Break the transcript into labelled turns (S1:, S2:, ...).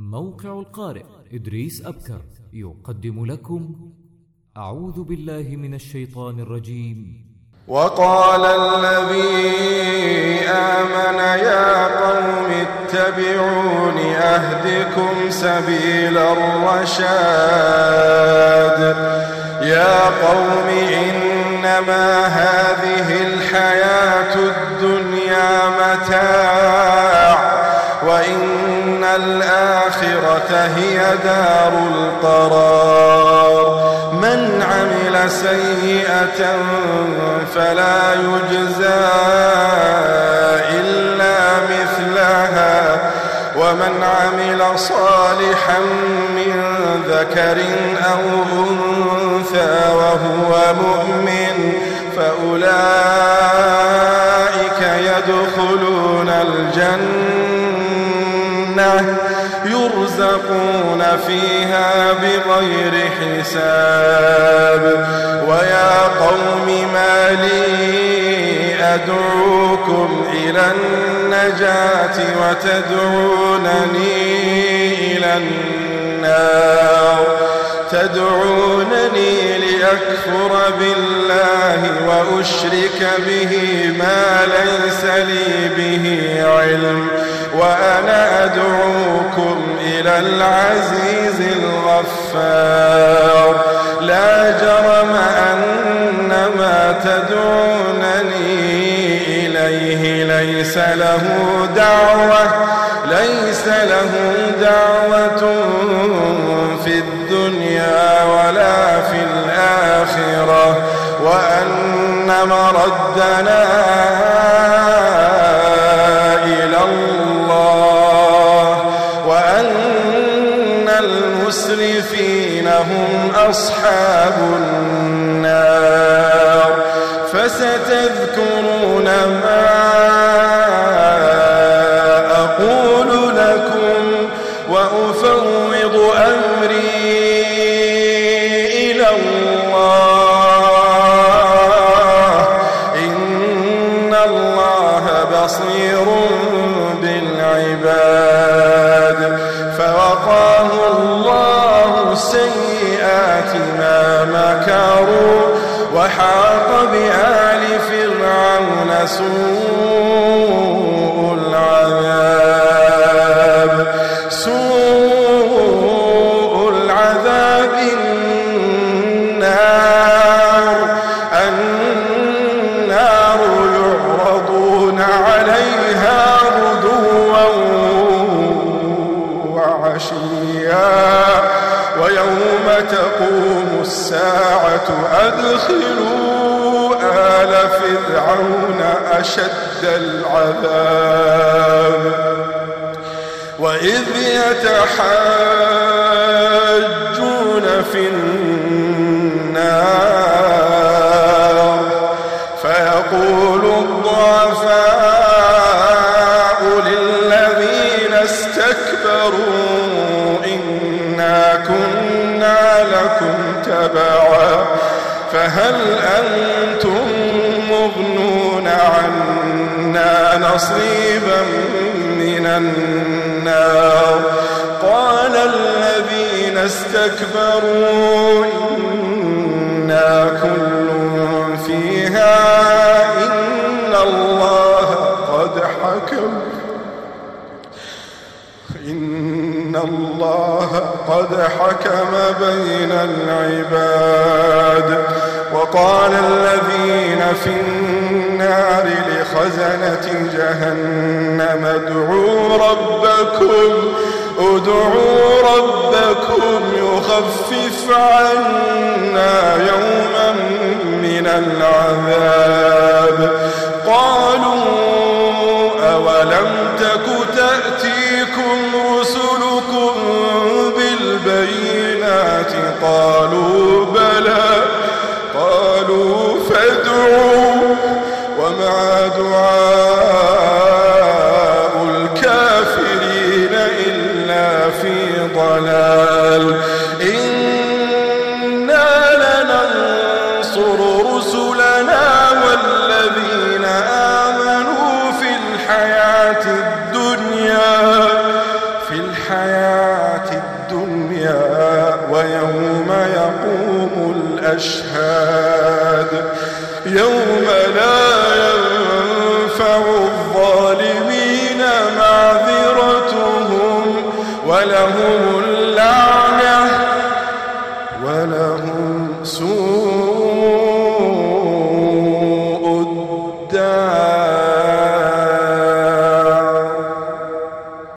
S1: موقع القارئ إدريس أبكر يقدم لكم أعوذ بالله من الشيطان الرجيم.
S2: وقال الذي آمن يا قوم اتبعون أهدكم سبيل الرشاد. يا قوم إنما هذه الحياة الدنيا متاع وإن الآخرة هي دار القرار. من عمل سيئة فلا يجزى إلا مثلها ومن عمل صالحا من ذكر أو أنثى وهو مؤمن فأولئك يدخلون الجنة يرزقون فيها بغير حساب. ويا قوم ما لي أدعوكم إلى النجاة وتدعونني إلى النار. تدعونني لأكفر بالله وأشرك به ما ليس لي به علم وأنا أدعوكم إلى العزيز الغفار. لا جرم أن ما تدعونني إليه ليس له دعوة في الدنيا ولا في الآخرة وأن مردنا إلى الله وأن المسرفين هم أصحاب النار. فستذكرون ما أقول لكم وأفوض أمري إلى الله إن الله بصير بالعباد. فوقاه الله سيئات ما مكروا وحاق بآل فرعون سوء العذاب النار يعرضون عليها غدوا وعشيا ويوم تقوم الساعة أدخلوا آل فرعون أشد العذاب. وإذ يتحاجون في النار فيقول الضعفاء للذين استكبروا إنا كنا لكم تبعا فهل أنتم مغنون عنا نصيبا من النار. قال الذين استكبروا إنا كل فيها إن الله قد حكم بين العباد. وقال الذين في النار لخزنة جهنم ادعوا ربكم يخفف عنا يوما من العذاب. قالوا أولم تك تأتيكم رسلكم بالبينات قالوا بلى قالوا فادعوا وما دعاء الكافرين إلا في ضلال. إنا لننصر رسلنا والذين آمنوا في الحياة الدنيا الحياة الدنيا ويوم يقوم الأشهاد يوم لا ينفع الظالمين معذرتهم ولهم